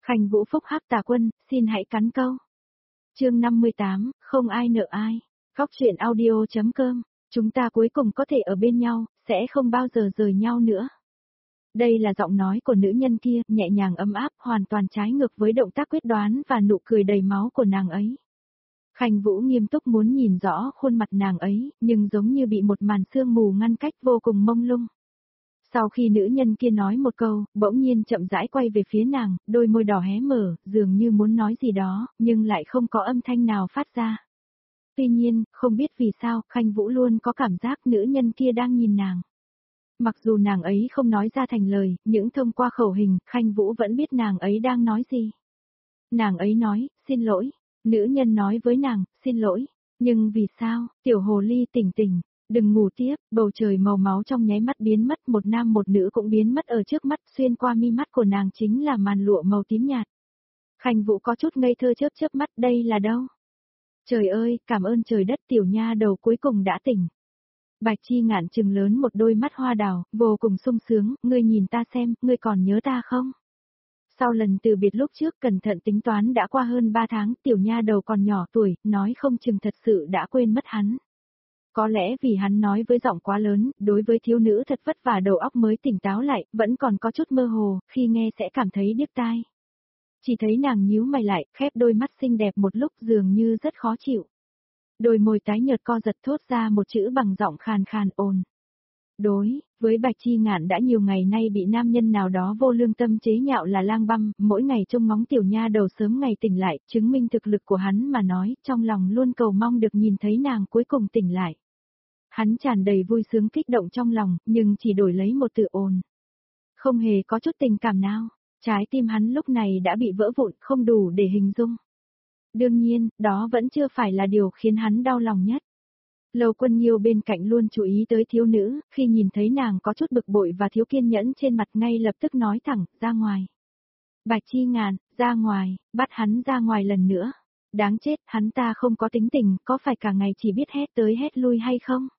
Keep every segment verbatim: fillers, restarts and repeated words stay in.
Khanh Vũ phúc hắc tà quân, xin hãy cắn câu. Chương năm mươi tám, không ai nợ ai. Góc truyện audio.com, chúng ta cuối cùng có thể ở bên nhau, sẽ không bao giờ rời nhau nữa. Đây là giọng nói của nữ nhân kia, nhẹ nhàng ấm áp, hoàn toàn trái ngược với động tác quyết đoán và nụ cười đầy máu của nàng ấy. Khanh Vũ nghiêm túc muốn nhìn rõ khuôn mặt nàng ấy, nhưng giống như bị một màn sương mù ngăn cách vô cùng mông lung. Sau khi nữ nhân kia nói một câu, bỗng nhiên chậm rãi quay về phía nàng, đôi môi đỏ hé mở, dường như muốn nói gì đó, nhưng lại không có âm thanh nào phát ra. Tuy nhiên, không biết vì sao, Khanh Vũ luôn có cảm giác nữ nhân kia đang nhìn nàng. Mặc dù nàng ấy không nói ra thành lời, những thông qua khẩu hình, Khanh Vũ vẫn biết nàng ấy đang nói gì. Nàng ấy nói, xin lỗi. Nữ nhân nói với nàng, xin lỗi. Nhưng vì sao, tiểu hồ ly tỉnh tỉnh, đừng ngủ tiếp, bầu trời màu máu trong nháy mắt biến mất, một nam một nữ cũng biến mất ở trước mắt, xuyên qua mi mắt của nàng chính là màn lụa màu tím nhạt. Khanh Vũ có chút ngây thơ chớp chớp mắt, đây là đâu? Trời ơi, cảm ơn trời đất, tiểu nha đầu cuối cùng đã tỉnh. Bạch Chi Ngạn trừng lớn một đôi mắt hoa đào, vô cùng sung sướng, ngươi nhìn ta xem, ngươi còn nhớ ta không? Sau lần từ biệt lúc trước cẩn thận tính toán đã qua hơn ba tháng, tiểu nha đầu còn nhỏ tuổi, nói không chừng thật sự đã quên mất hắn. Có lẽ vì hắn nói với giọng quá lớn, đối với thiếu nữ thật vất vả đầu óc mới tỉnh táo lại, vẫn còn có chút mơ hồ, khi nghe sẽ cảm thấy điếc tai. Chỉ thấy nàng nhíu mày lại, khép đôi mắt xinh đẹp một lúc dường như rất khó chịu. Đôi môi tái nhợt co giật thốt ra một chữ bằng giọng khàn khàn ồn. Đối, với Bạch Chi Ngạn đã nhiều ngày nay bị nam nhân nào đó vô lương tâm chế nhạo là lang băm, mỗi ngày trông ngóng tiểu nha đầu sớm ngày tỉnh lại, chứng minh thực lực của hắn mà nói, trong lòng luôn cầu mong được nhìn thấy nàng cuối cùng tỉnh lại. Hắn tràn đầy vui sướng kích động trong lòng, nhưng chỉ đổi lấy một từ ồn. Không hề có chút tình cảm nào, trái tim hắn lúc này đã bị vỡ vụn, không đủ để hình dung. Đương nhiên, đó vẫn chưa phải là điều khiến hắn đau lòng nhất. Lâu Quân Nghiêu bên cạnh luôn chú ý tới thiếu nữ, khi nhìn thấy nàng có chút bực bội và thiếu kiên nhẫn trên mặt ngay lập tức nói thẳng, ra ngoài. Bạch Chi Ngạn, ra ngoài, bắt hắn ra ngoài lần nữa. Đáng chết, hắn ta không có tính tình, có phải cả ngày chỉ biết hét tới hét lui hay không?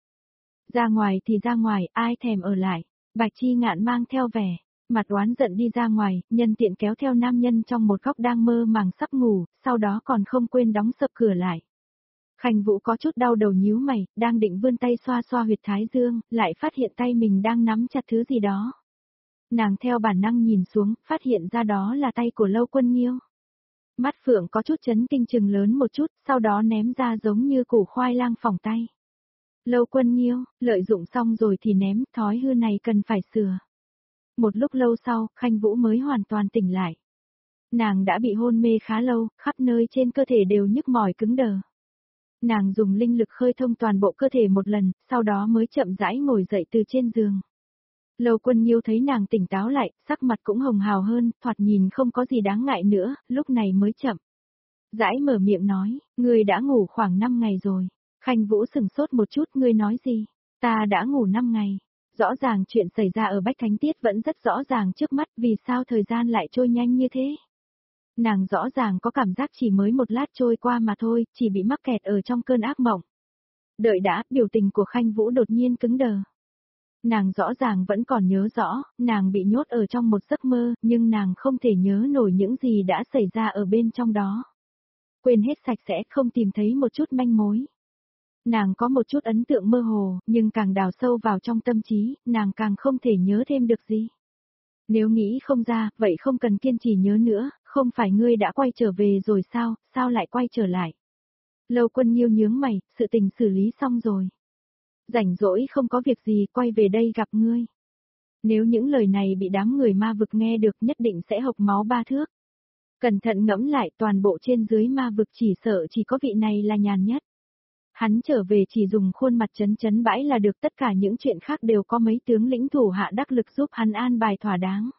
Ra ngoài thì ra ngoài, ai thèm ở lại. Bạch Chi Ngạn mang theo vẻ mặt oán giận đi ra ngoài, nhân tiện kéo theo nam nhân trong một góc đang mơ màng sắp ngủ, sau đó còn không quên đóng sập cửa lại. Khanh Vũ có chút đau đầu nhíu mày, đang định vươn tay xoa xoa huyệt thái dương, lại phát hiện tay mình đang nắm chặt thứ gì đó. Nàng theo bản năng nhìn xuống, phát hiện ra đó là tay của Lâu Quân Nghiêu. Mắt phượng có chút chấn kinh trừng lớn một chút, sau đó ném ra giống như củ khoai lang phỏng tay. Lâu Quân Nghiêu, lợi dụng xong rồi thì ném, thói hư này cần phải sửa. Một lúc lâu sau, Khanh Vũ mới hoàn toàn tỉnh lại. Nàng đã bị hôn mê khá lâu, khắp nơi trên cơ thể đều nhức mỏi cứng đờ. Nàng dùng linh lực khơi thông toàn bộ cơ thể một lần, sau đó mới chậm rãi ngồi dậy từ trên giường. Lâu Quân Nghiêu thấy nàng tỉnh táo lại, sắc mặt cũng hồng hào hơn, thoạt nhìn không có gì đáng ngại nữa, lúc này mới chậm rãi mở miệng nói, ngươi đã ngủ khoảng năm ngày rồi. Khanh Vũ sừng sốt một chút, ngươi nói gì? Ta đã ngủ năm ngày. Rõ ràng chuyện xảy ra ở Bách Thánh Tiết vẫn rất rõ ràng trước mắt, vì sao thời gian lại trôi nhanh như thế? Nàng rõ ràng có cảm giác chỉ mới một lát trôi qua mà thôi, chỉ bị mắc kẹt ở trong cơn ác mộng. Đợi đã, biểu tình của Khanh Vũ đột nhiên cứng đờ. Nàng rõ ràng vẫn còn nhớ rõ, nàng bị nhốt ở trong một giấc mơ, nhưng nàng không thể nhớ nổi những gì đã xảy ra ở bên trong đó. Quên hết sạch sẽ, không tìm thấy một chút manh mối. Nàng có một chút ấn tượng mơ hồ, nhưng càng đào sâu vào trong tâm trí, nàng càng không thể nhớ thêm được gì. Nếu nghĩ không ra, vậy không cần kiên trì nhớ nữa, không phải ngươi đã quay trở về rồi sao, sao lại quay trở lại? Lâu Quân Nghiêu nhướng mày, sự tình xử lý xong rồi. Rảnh rỗi không có việc gì, quay về đây gặp ngươi. Nếu những lời này bị đám người ma vực nghe được nhất định sẽ hộc máu ba thước. Cẩn thận ngẫm lại, toàn bộ trên dưới ma vực chỉ sợ chỉ có vị này là nhàn nhất. Hắn trở về chỉ dùng khuôn mặt chấn chấn bãi là được, tất cả những chuyện khác đều có mấy tướng lĩnh thủ hạ đắc lực giúp hắn an bài thỏa đáng.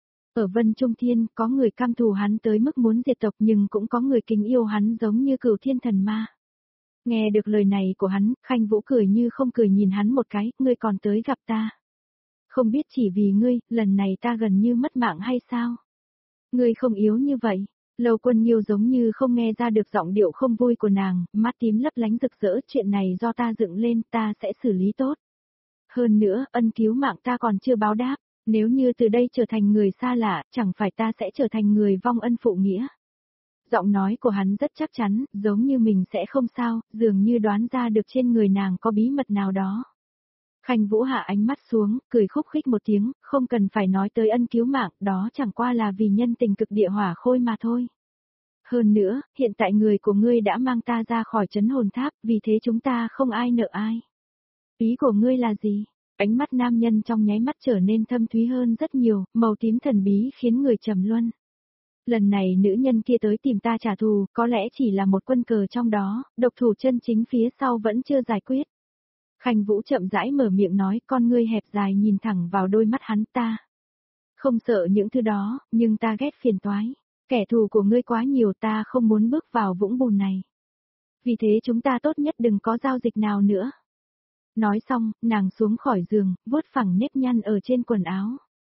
Ở Vân Trung Thiên, có người căm thù hắn tới mức muốn diệt tộc nhưng cũng có người kính yêu hắn giống như Cửu Thiên Thần Ma. Nghe được lời này của hắn, Khanh Vũ cười như không cười nhìn hắn một cái, ngươi còn tới gặp ta. Không biết chỉ vì ngươi, lần này ta gần như mất mạng hay sao? Ngươi không yếu như vậy. Lâu Quân Nghiêu giống như không nghe ra được giọng điệu không vui của nàng, mắt tím lấp lánh rực rỡ, chuyện này do ta dựng lên, ta sẽ xử lý tốt. Hơn nữa, ân cứu mạng ta còn chưa báo đáp, Nếu như từ đây trở thành người xa lạ, chẳng phải ta sẽ trở thành người vong ân phụ nghĩa. Giọng nói của hắn rất chắc chắn, giống như mình sẽ không sao, dường như đoán ra được trên người nàng có bí mật nào đó. Khanh Vũ hạ ánh mắt xuống, cười khúc khích một tiếng, không cần phải nói tới ân cứu mạng, đó chẳng qua là vì nhân tình cực địa hỏa khôi mà thôi. Hơn nữa, hiện tại người của ngươi đã mang ta ra khỏi trấn hồn tháp, vì thế chúng ta không ai nợ ai. Ý của ngươi là gì? Ánh mắt nam nhân trong nháy mắt trở nên thâm thúy hơn rất nhiều, màu tím thần bí khiến người trầm luân. Lần này nữ nhân kia tới tìm ta trả thù, có lẽ chỉ là một quân cờ trong đó, độc thủ chân chính phía sau vẫn chưa giải quyết. Khanh Vũ chậm rãi mở miệng nói, con ngươi hẹp dài nhìn thẳng vào đôi mắt hắn, ta. Không sợ những thứ đó, nhưng ta ghét phiền toái. Kẻ thù của ngươi quá nhiều, ta không muốn bước vào vũng bùn này. Vì thế chúng ta tốt nhất đừng có giao dịch nào nữa. Nói xong, nàng xuống khỏi giường, vuốt phẳng nếp nhăn ở trên quần áo.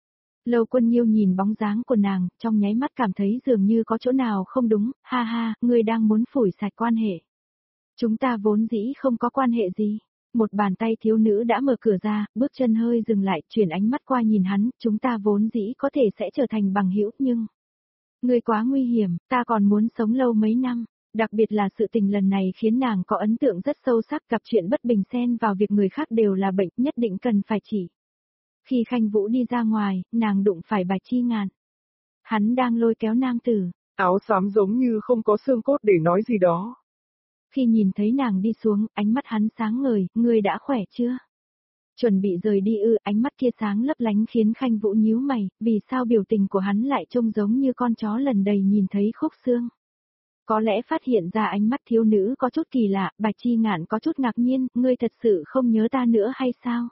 Lâu Quân Nhiêu nhìn bóng dáng của nàng, trong nháy mắt cảm thấy dường như có chỗ nào không đúng, ha ha, ngươi đang muốn phủi sạch quan hệ. Chúng ta vốn dĩ không có quan hệ gì. Một bàn tay thiếu nữ đã mở cửa ra, bước chân hơi dừng lại, chuyển ánh mắt qua nhìn hắn, chúng ta vốn dĩ có thể sẽ trở thành bằng hữu, nhưng... Ngươi quá nguy hiểm, ta còn muốn sống lâu mấy năm. Đặc biệt là sự tình lần này khiến nàng có ấn tượng rất sâu sắc, gặp chuyện bất bình xen vào việc người khác đều là bệnh, nhất định cần phải chỉ. Khi Khanh Vũ đi ra ngoài, nàng đụng phải Bạch Chi Ngạn. Hắn đang lôi kéo nam tử. Áo xám giống như không có xương cốt để nói gì đó. Khi nhìn thấy nàng đi xuống, ánh mắt hắn sáng ngời, ngươi đã khỏe chưa? Chuẩn bị rời đi ư, ánh mắt kia sáng lấp lánh khiến Khanh Vũ nhíu mày, vì sao biểu tình của hắn lại trông giống như con chó lần đầy nhìn thấy khúc xương. Có lẽ phát hiện ra ánh mắt thiếu nữ có chút kỳ lạ, Bạch Chi Ngạn có chút ngạc nhiên, ngươi thật sự không nhớ ta nữa hay sao?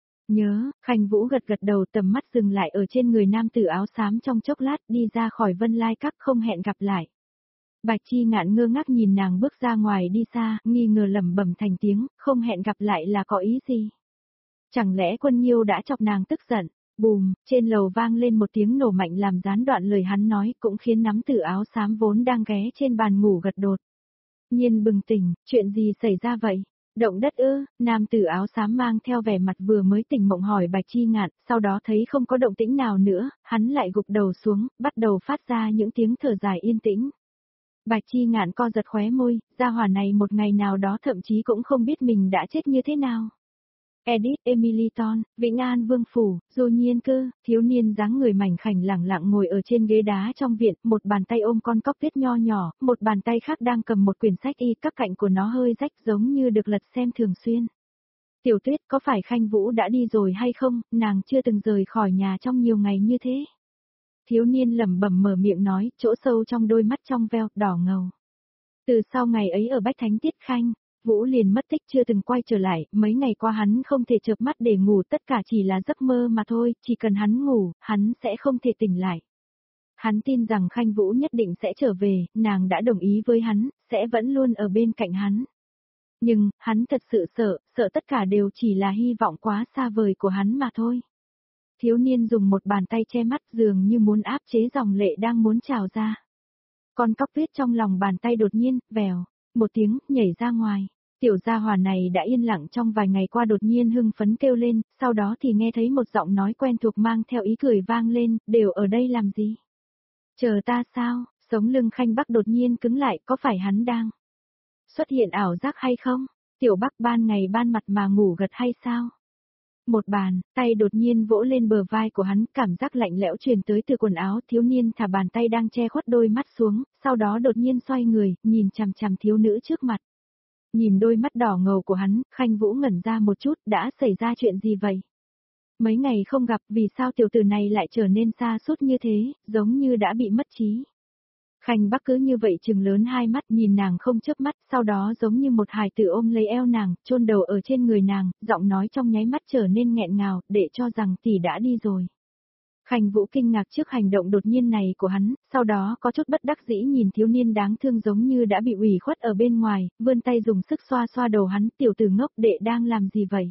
Nhớ, Khanh Vũ gật gật đầu, tầm mắt dừng lại ở trên người nam tử áo xám trong chốc lát, đi ra khỏi Vân Lai Các, không hẹn gặp lại. Bạch Chi Ngạn ngơ ngác nhìn nàng bước ra ngoài đi xa, nghi ngờ lẩm bẩm thành tiếng, không hẹn gặp lại là có ý gì? Chẳng lẽ Quân Nhiêu đã chọc nàng tức giận? Bùm, trên lầu vang lên một tiếng nổ mạnh làm gián đoạn lời hắn nói, cũng khiến nắm tử áo xám vốn đang ghé trên bàn ngủ gật đột. Nhiên bừng tỉnh, chuyện gì xảy ra vậy? Động đất ư? Nam tử áo xám mang theo vẻ mặt vừa mới tỉnh mộng hỏi Bạch Chi Ngạn, sau đó thấy không có động tĩnh nào nữa, hắn lại gục đầu xuống, bắt đầu phát ra những tiếng thở dài yên tĩnh. Bạch Chi Ngạn co giật khóe môi, gia hỏa này một ngày nào đó thậm chí cũng không biết mình đã chết như thế nào. Edith Emiliton, Vĩnh An Vương Phủ, Du Nhiên Cơ, thiếu niên dáng người mảnh khảnh lẳng lặng ngồi ở trên ghế đá trong viện, một bàn tay ôm con cóc tuyết nho nhỏ, một bàn tay khác đang cầm một quyển sách y, các cạnh của nó hơi rách giống như được lật xem thường xuyên. Tiểu Tuyết, có phải Khanh Vũ đã đi rồi hay không, nàng chưa từng rời khỏi nhà trong nhiều ngày như thế. Thiếu niên lẩm bẩm mở miệng nói, chỗ sâu trong đôi mắt trong veo, đỏ ngầu. Từ sau ngày ấy ở Bách Thánh Tiết Khanh, Vũ liền mất tích chưa từng quay trở lại, mấy ngày qua hắn không thể chợp mắt để ngủ, tất cả chỉ là giấc mơ mà thôi, chỉ cần hắn ngủ, hắn sẽ không thể tỉnh lại. Hắn tin rằng Khanh Vũ nhất định sẽ trở về, nàng đã đồng ý với hắn, sẽ vẫn luôn ở bên cạnh hắn. Nhưng, hắn thật sự sợ, sợ tất cả đều chỉ là hy vọng quá xa vời của hắn mà thôi. Thiếu niên dùng một bàn tay che mắt dường như muốn áp chế dòng lệ đang muốn trào ra. Con cóc tuyết trong lòng bàn tay đột nhiên, vèo, một tiếng, nhảy ra ngoài. Tiểu gia hỏa này đã yên lặng trong vài ngày qua đột nhiên hưng phấn kêu lên, sau đó thì nghe thấy một giọng nói quen thuộc mang theo ý cười vang lên, đều ở đây làm gì? Chờ ta sao? Sống lưng Khanh Bắc đột nhiên cứng lại, có phải hắn đang xuất hiện ảo giác hay không? Tiểu Bắc ban ngày ban mặt mà ngủ gật hay sao? Một bàn, tay đột nhiên vỗ lên bờ vai của hắn, cảm giác lạnh lẽo truyền tới từ quần áo, thiếu niên thả bàn tay đang che khuất đôi mắt xuống, sau đó đột nhiên xoay người, nhìn chằm chằm thiếu nữ trước mặt. Nhìn đôi mắt đỏ ngầu của hắn, Khanh Vũ ngẩn ra một chút, đã xảy ra chuyện gì vậy? Mấy ngày không gặp, vì sao tiểu tử này lại trở nên xa sút như thế, giống như đã bị mất trí. Khanh Bắc cứ như vậy trừng lớn hai mắt nhìn nàng không chớp mắt, sau đó giống như một hài tử ôm lấy eo nàng, chôn đầu ở trên người nàng, giọng nói trong nháy mắt trở nên nghẹn ngào, để cho rằng tỷ đã đi rồi. Khanh Vũ kinh ngạc trước hành động đột nhiên này của hắn, sau đó có chút bất đắc dĩ nhìn thiếu niên đáng thương giống như đã bị ủy khuất ở bên ngoài, vươn tay dùng sức xoa xoa đầu hắn, tiểu tử ngốc đệ đang làm gì vậy?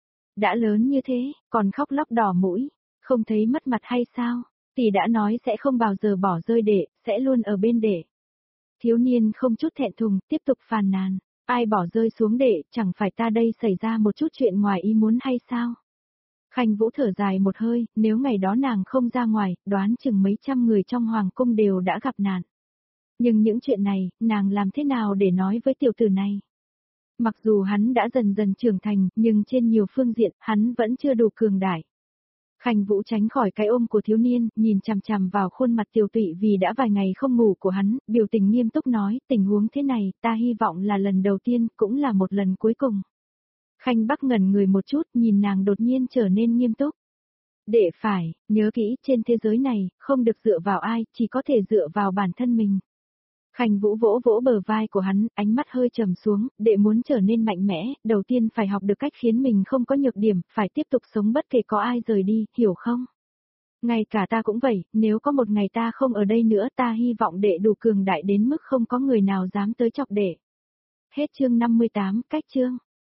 Đã lớn như thế, còn khóc lóc đỏ mũi, không thấy mất mặt hay sao? Tỷ đã nói sẽ không bao giờ bỏ rơi đệ, sẽ luôn ở bên đệ. Thiếu niên không chút thẹn thùng, tiếp tục phàn nàn, ai bỏ rơi xuống đệ, chẳng phải ta đây xảy ra một chút chuyện ngoài ý muốn hay sao? Khanh Vũ thở dài một hơi, nếu ngày đó nàng không ra ngoài, đoán chừng mấy trăm người trong hoàng cung đều đã gặp nạn. Nhưng những chuyện này, nàng làm thế nào để nói với tiểu tử này? Mặc dù hắn đã dần dần trưởng thành, nhưng trên nhiều phương diện, hắn vẫn chưa đủ cường đại. Khanh Vũ tránh khỏi cái ôm của thiếu niên, nhìn chằm chằm vào khuôn mặt Tiểu Tụy vì đã vài ngày không ngủ của hắn, biểu tình nghiêm túc nói, tình huống thế này, ta hy vọng là lần đầu tiên, cũng là một lần cuối cùng. Khanh Bắc ngẩn người một chút, nhìn nàng đột nhiên trở nên nghiêm túc. Đệ phải, nhớ kỹ, trên thế giới này, không được dựa vào ai, chỉ có thể dựa vào bản thân mình. Khanh Vũ vỗ vỗ bờ vai của hắn, ánh mắt hơi trầm xuống, đệ muốn trở nên mạnh mẽ, đầu tiên phải học được cách khiến mình không có nhược điểm, phải tiếp tục sống bất kể có ai rời đi, hiểu không? Ngay cả ta cũng vậy, nếu có một ngày ta không ở đây nữa, ta hy vọng đệ đủ cường đại đến mức không có người nào dám tới chọc đệ. Hết chương năm mươi tám, cách chương.